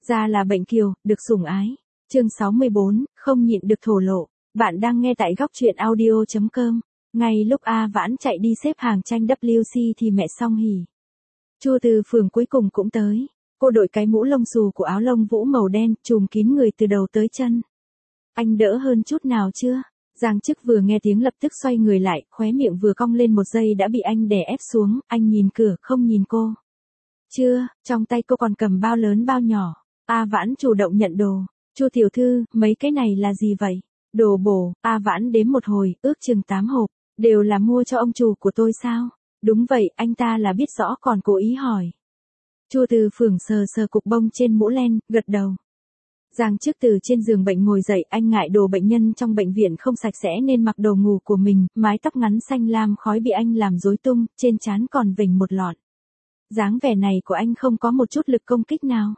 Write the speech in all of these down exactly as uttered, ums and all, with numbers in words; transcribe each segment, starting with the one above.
Ra là bệnh kiều, được sủng ái. Chương sáu mươi bốn, không nhịn được thổ lộ. Bạn đang nghe tại góc truyện audio chấm com. Ngay lúc A Vãn chạy đi xếp hàng tranh W C thì mẹ Song Hỷ, Chu Từ Phường cuối cùng cũng tới. Cô đội cái mũ lông xù của áo lông vũ màu đen, trùm kín người từ đầu tới chân. Anh đỡ hơn chút nào chưa? Giang Chức vừa nghe tiếng lập tức xoay người lại, khóe miệng vừa cong lên một giây đã bị anh đè ép xuống, anh nhìn cửa không nhìn cô. Chưa, trong tay cô còn cầm bao lớn bao nhỏ. A Vãn chủ động nhận đồ. Chu tiểu thư, mấy cái này là gì vậy? Đồ bổ. A Vãn đếm một hồi, ước chừng tám hộp, đều là mua cho ông chủ của tôi sao? Đúng vậy, anh ta là biết rõ còn cố ý hỏi. Chu Từ Phường sờ sờ cục bông trên mũ len, gật đầu. Giang Chức từ trên giường bệnh ngồi dậy, anh ngại đồ bệnh nhân trong bệnh viện không sạch sẽ nên mặc đồ ngủ của mình, mái tóc ngắn xanh lam khói bị anh làm rối tung, trên trán còn vểnh một lọn. Dáng vẻ này của anh không có một chút lực công kích nào.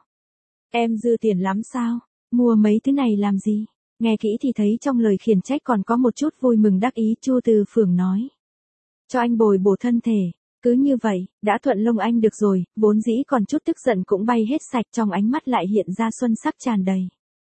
Em dư tiền lắm sao? Mua mấy thứ này làm gì? Nghe kỹ thì thấy trong lời khiển trách còn có một chút vui mừng đắc ý. Chu Từ Phường nói. Cho anh bồi bổ thân thể. Cứ như vậy, đã thuận lông anh được rồi, vốn dĩ còn chút tức giận cũng bay hết sạch, trong ánh mắt lại hiện ra xuân sắc tràn đầy.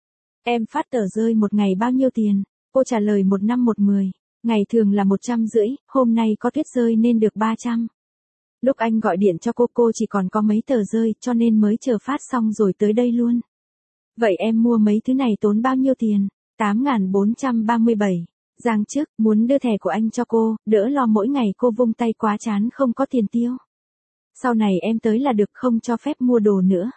Em phát tờ rơi một ngày bao nhiêu tiền? Cô trả lời một năm một mười. Ngày thường là một trăm rưỡi, hôm nay có tuyết rơi nên được ba trăm. Lúc anh gọi điện cho cô cô chỉ còn có mấy tờ rơi cho nên mới chờ phát xong rồi tới đây luôn. Vậy em mua mấy thứ này tốn bao nhiêu tiền? tám nghìn bốn trăm ba mươi bảy. Giang Chức muốn đưa thẻ của anh cho cô, đỡ lo mỗi ngày cô vung tay quá chán không có tiền tiêu. Sau này em tới là được, không cho phép mua đồ nữa.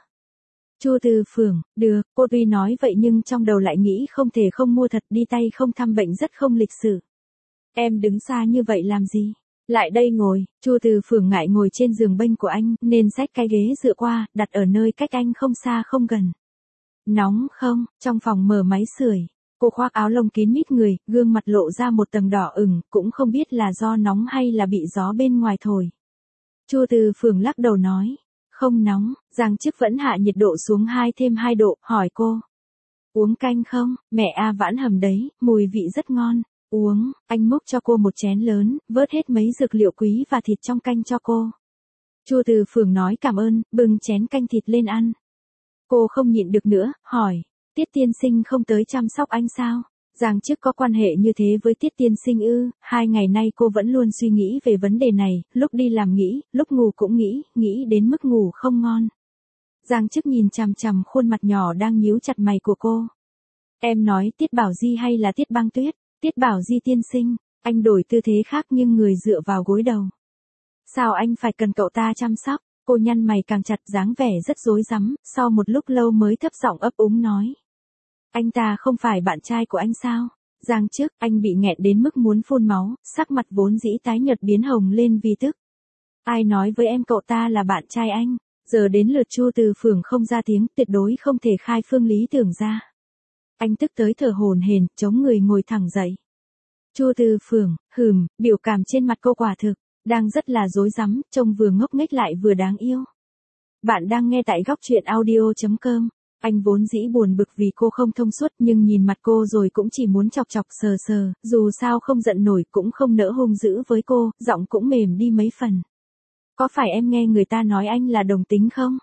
Chu Từ Phường, được, cô tuy nói vậy nhưng trong đầu lại nghĩ không thể không mua thật, đi tay không thăm bệnh rất không lịch sự. Em đứng xa như vậy làm gì? Lại đây ngồi. Chu Từ Phường ngại ngồi trên giường bênh của anh nên xách cái ghế dựa qua, đặt ở nơi cách anh không xa không gần. Nóng không? Trong phòng mở máy sưởi. Cô khoác áo lông kín mít người, gương mặt lộ ra một tầng đỏ ửng, cũng không biết là do nóng hay là bị gió bên ngoài thổi. Chu Từ Phường lắc đầu nói, không nóng. Giang Chức vẫn hạ nhiệt độ xuống hai thêm hai độ, hỏi cô. Uống canh không? Mẹ A Vãn hầm đấy, mùi vị rất ngon. Uống. Anh múc cho cô một chén lớn, vớt hết mấy dược liệu quý và thịt trong canh cho cô. Chu Từ Phường nói cảm ơn, bưng chén canh thịt lên ăn. Cô không nhịn được nữa, hỏi. Tiết tiên sinh không tới chăm sóc anh sao? Giang Chức có quan hệ như thế với Tiết tiên sinh ư? Hai ngày nay cô vẫn luôn suy nghĩ về vấn đề này, lúc đi làm nghĩ, lúc ngủ cũng nghĩ, nghĩ đến mức ngủ không ngon. Giang Chức nhìn chằm chằm khuôn mặt nhỏ đang nhíu chặt mày của cô. Em nói Tiết Bảo Di hay là Tiết Băng Tuyết? Tiết Bảo Di tiên sinh. Anh đổi tư thế khác nhưng người dựa vào gối đầu. Sao anh phải cần cậu ta chăm sóc? Cô nhăn mày càng chặt, dáng vẻ rất rối rắm, sau một lúc lâu mới thấp giọng ấp úng nói. Anh ta không phải bạn trai của anh sao? Giang Chức, anh bị nghẹn đến mức muốn phun máu, sắc mặt vốn dĩ tái nhợt biến hồng lên vì tức. Ai nói với em cậu ta là bạn trai anh? Giờ đến lượt Chu Từ Phường không ra tiếng, tuyệt đối không thể khai phương lý tưởng ra. Anh tức tới thở hổn hển, chống người ngồi thẳng dậy. Chu Từ Phường, hừm, biểu cảm trên mặt cô quả thực đang rất là rối rắm, trông vừa ngốc nghếch lại vừa đáng yêu. Bạn đang nghe tại góc truyện audio chấm com. Anh vốn dĩ buồn bực vì cô không thông suốt nhưng nhìn mặt cô rồi cũng chỉ muốn chọc chọc sờ sờ, dù sao không giận nổi cũng không nỡ hung dữ với cô, giọng cũng mềm đi mấy phần. Có phải em nghe người ta nói anh là đồng tính không?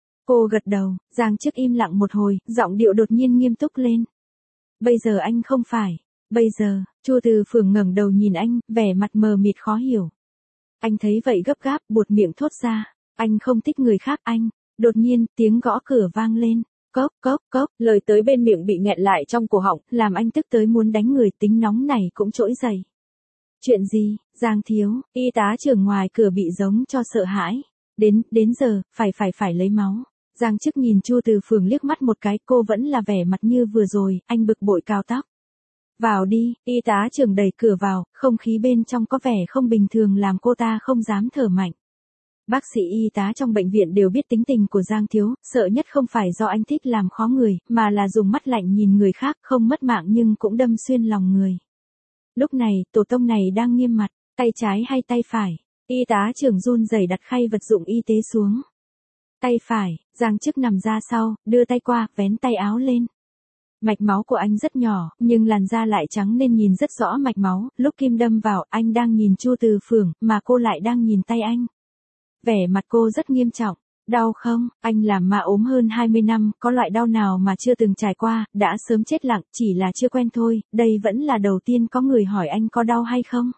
Cô gật đầu. Giang Chức im lặng một hồi, giọng điệu đột nhiên nghiêm túc lên. Bây giờ anh không phải. Bây giờ. Chu Từ Phường ngẩng đầu nhìn anh, vẻ mặt mờ mịt khó hiểu. Anh thấy vậy gấp gáp, buột miệng thốt ra. Anh không thích người khác anh. Đột nhiên, tiếng gõ cửa vang lên. Cốc, cốc, cốc, lời tới bên miệng bị nghẹn lại trong cổ họng, làm anh tức tới muốn đánh người, tính nóng này cũng trỗi dậy. Chuyện gì? Giang thiếu, y tá trưởng ngoài cửa bị giống cho sợ hãi. Đến, đến giờ, phải phải phải lấy máu. Giang Chức nhìn Chu Từ Phường liếc mắt một cái, cô vẫn là vẻ mặt như vừa rồi, anh bực bội cao tóc. Vào đi. Y tá trưởng đẩy cửa vào, không khí bên trong có vẻ không bình thường làm cô ta không dám thở mạnh. Bác sĩ y tá trong bệnh viện đều biết tính tình của Giang thiếu, sợ nhất không phải do anh thích làm khó người, mà là dùng mắt lạnh nhìn người khác, không mất mạng nhưng cũng đâm xuyên lòng người. Lúc này, tổ tông này đang nghiêm mặt, tay trái hay tay phải? Y tá trưởng run rẩy đặt khay vật dụng y tế xuống. Tay phải. Giang Chức nằm ra sau, đưa tay qua, vén tay áo lên. Mạch máu của anh rất nhỏ, nhưng làn da lại trắng nên nhìn rất rõ mạch máu, lúc kim đâm vào, anh đang nhìn Chu Từ Phường, mà cô lại đang nhìn tay anh. Vẻ mặt cô rất nghiêm trọng. Đau không, anh làm ma ốm hơn hai mươi năm, có loại đau nào mà chưa từng trải qua, đã sớm chết lặng, chỉ là chưa quen thôi, đây vẫn là đầu tiên có người hỏi anh có đau hay không.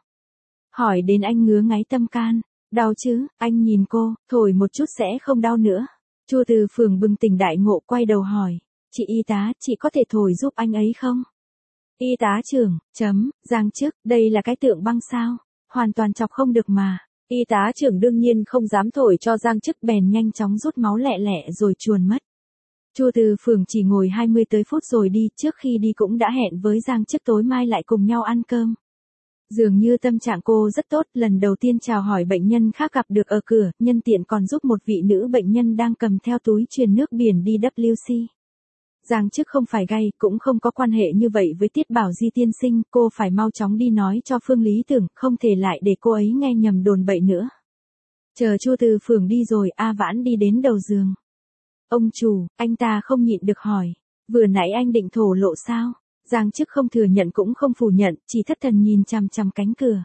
Hỏi đến anh ngứa ngáy tâm can. Đau chứ, anh nhìn cô, thổi một chút sẽ không đau nữa. Chu Từ Phường bừng tỉnh đại ngộ quay đầu hỏi. Chị y tá, chị có thể thổi giúp anh ấy không? Y tá trưởng, chấm, Giang Chức, đây là cái tượng băng sao? Hoàn toàn chọc không được mà. Y tá trưởng đương nhiên không dám thổi cho Giang Chức bèn nhanh chóng rút máu lẹ lẹ rồi chuồn mất. Chu Từ Phường chỉ ngồi hai mươi tới phút rồi đi, trước khi đi cũng đã hẹn với Giang Chức tối mai lại cùng nhau ăn cơm. Dường như tâm trạng cô rất tốt, lần đầu tiên chào hỏi bệnh nhân khác gặp được ở cửa, nhân tiện còn giúp một vị nữ bệnh nhân đang cầm theo túi truyền nước biển đi W C. Giang Chức không phải gay, cũng không có quan hệ như vậy với Tiết Bảo Di tiên sinh, cô phải mau chóng đi nói cho Phương Lý Tưởng, không thể lại để cô ấy nghe nhầm đồn bậy nữa. Chờ Chu Từ Phường đi rồi, A Vãn đi đến đầu giường. Ông chủ, anh ta không nhịn được hỏi, vừa nãy anh định thổ lộ sao? Giang Chức không thừa nhận cũng không phủ nhận, chỉ thất thần nhìn chằm chằm cánh cửa.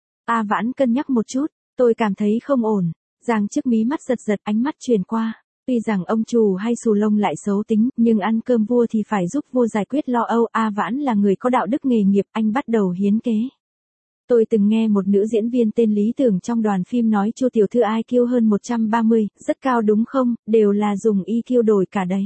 A Vãn cân nhắc một chút, tôi cảm thấy không ổn. Giang Chức mí mắt giật giật, ánh mắt truyền qua. Tuy rằng ông chủ hay xù lông lại xấu tính, nhưng ăn cơm vua thì phải giúp vua giải quyết lo âu. A Vãn là người có đạo đức nghề nghiệp, anh bắt đầu hiến kế. Tôi từng nghe một nữ diễn viên tên Lý Tưởng trong đoàn phim nói Chu tiểu thư i kiu hơn một trăm ba mươi, rất cao đúng không, đều là dùng i kiu đổi cả đấy.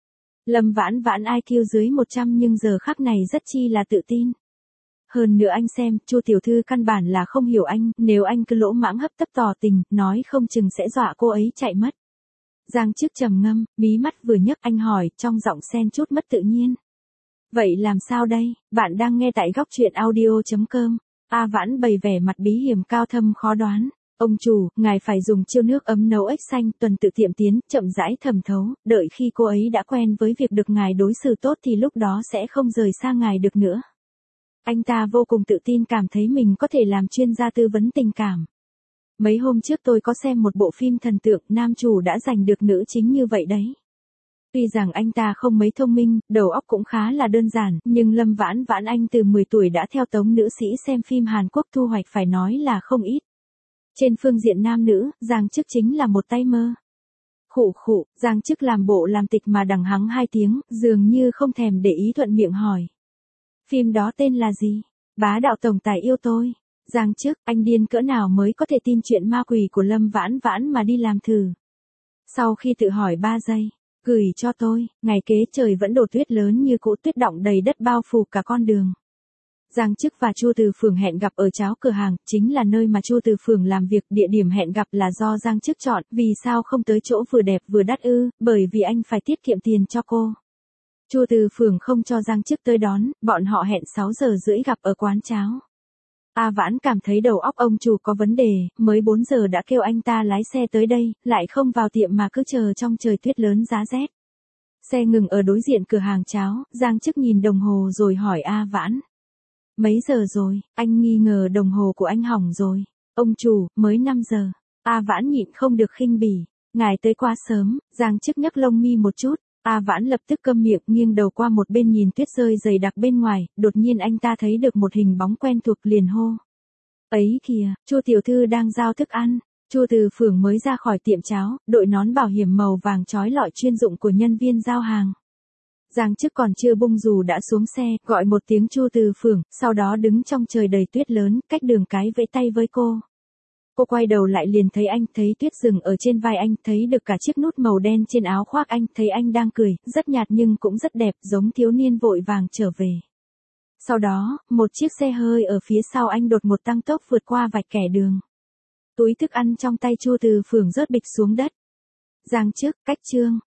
Lâm Vãn Vãn i kiu dưới một trăm nhưng giờ khắc này rất chi là tự tin. Hơn nữa anh xem, Chu tiểu thư căn bản là không hiểu anh, nếu anh cứ lỗ mãng hấp tấp tỏ tình, nói không chừng sẽ dọa cô ấy chạy mất. Giang Chức trầm ngâm, mí mắt vừa nhấc, anh hỏi, trong giọng xen chút mất tự nhiên. Vậy làm sao đây, bạn đang nghe tại góc truyện audio chấm com. A Vãn bày vẻ mặt bí hiểm cao thâm khó đoán. Ông chủ, ngài phải dùng chiêu nước ấm nấu ếch xanh, tuần tự tiệm tiến, chậm rãi thẩm thấu, đợi khi cô ấy đã quen với việc được ngài đối xử tốt thì lúc đó sẽ không rời xa ngài được nữa. Anh ta vô cùng tự tin, cảm thấy mình có thể làm chuyên gia tư vấn tình cảm. Mấy hôm trước tôi có xem một bộ phim thần tượng, nam chủ đã giành được nữ chính như vậy đấy. Tuy rằng anh ta không mấy thông minh, đầu óc cũng khá là đơn giản, nhưng Lâm Vãn Vãn anh từ mười tuổi đã theo tống nữ sĩ xem phim Hàn Quốc thu hoạch phải nói là không ít. Trên phương diện nam nữ, Giang Chức chính là một tay mơ. Khụ khụ, Giang Chức làm bộ làm tịch mà đằng hắng hai tiếng, dường như không thèm để ý, thuận miệng hỏi. Phim đó tên là gì? Bá đạo tổng tài yêu tôi. Giang Chức, anh điên cỡ nào mới có thể tin chuyện ma quỷ của Lâm Vãn Vãn mà đi làm thử. Sau khi tự hỏi ba giây, gửi cho tôi, ngày kế trời vẫn đổ tuyết lớn như cũ, tuyết đọng đầy đất bao phủ cả con đường. Giang Chức và Chu Từ Phường hẹn gặp ở cháo cửa hàng, chính là nơi mà Chu Từ Phường làm việc, địa điểm hẹn gặp là do Giang Chức chọn, vì sao không tới chỗ vừa đẹp vừa đắt ư, bởi vì anh phải tiết kiệm tiền cho cô. Chu Từ Phường không cho Giang Chức tới đón, bọn họ hẹn sáu giờ rưỡi gặp ở quán cháo. A Vãn cảm thấy đầu óc ông chủ có vấn đề, mới bốn giờ đã kêu anh ta lái xe tới đây, lại không vào tiệm mà cứ chờ trong trời tuyết lớn giá rét. Xe ngừng ở đối diện cửa hàng cháo, Giang Chức nhìn đồng hồ rồi hỏi A Vãn. Mấy giờ rồi, anh nghi ngờ đồng hồ của anh hỏng rồi. Ông chủ, mới năm giờ. A Vãn nhịn không được khinh bỉ. Ngài tới quá sớm, Giang Chức nhấc lông mi một chút. A Vãn lập tức câm miệng, nghiêng đầu qua một bên nhìn tuyết rơi dày đặc bên ngoài, đột nhiên anh ta thấy được một hình bóng quen thuộc, liền hô. Ấy kìa, Chu tiểu thư đang giao thức ăn. Chu Từ Phường mới ra khỏi tiệm cháo, đội nón bảo hiểm màu vàng trói lọi chuyên dụng của nhân viên giao hàng. Giang Chức còn chưa bung dù đã xuống xe, gọi một tiếng Chu Từ Phường, sau đó đứng trong trời đầy tuyết lớn, cách đường cái vẫy tay với cô. Cô quay đầu lại liền thấy anh, thấy tuyết rừng ở trên vai anh, thấy được cả chiếc nút màu đen trên áo khoác anh, thấy anh đang cười, rất nhạt nhưng cũng rất đẹp, giống thiếu niên vội vàng trở về. Sau đó, một chiếc xe hơi ở phía sau anh đột ngột tăng tốc vượt qua vạch kẻ đường. Túi thức ăn trong tay Chu Từ Phường rớt bịch xuống đất. Giang Chức, cách chương.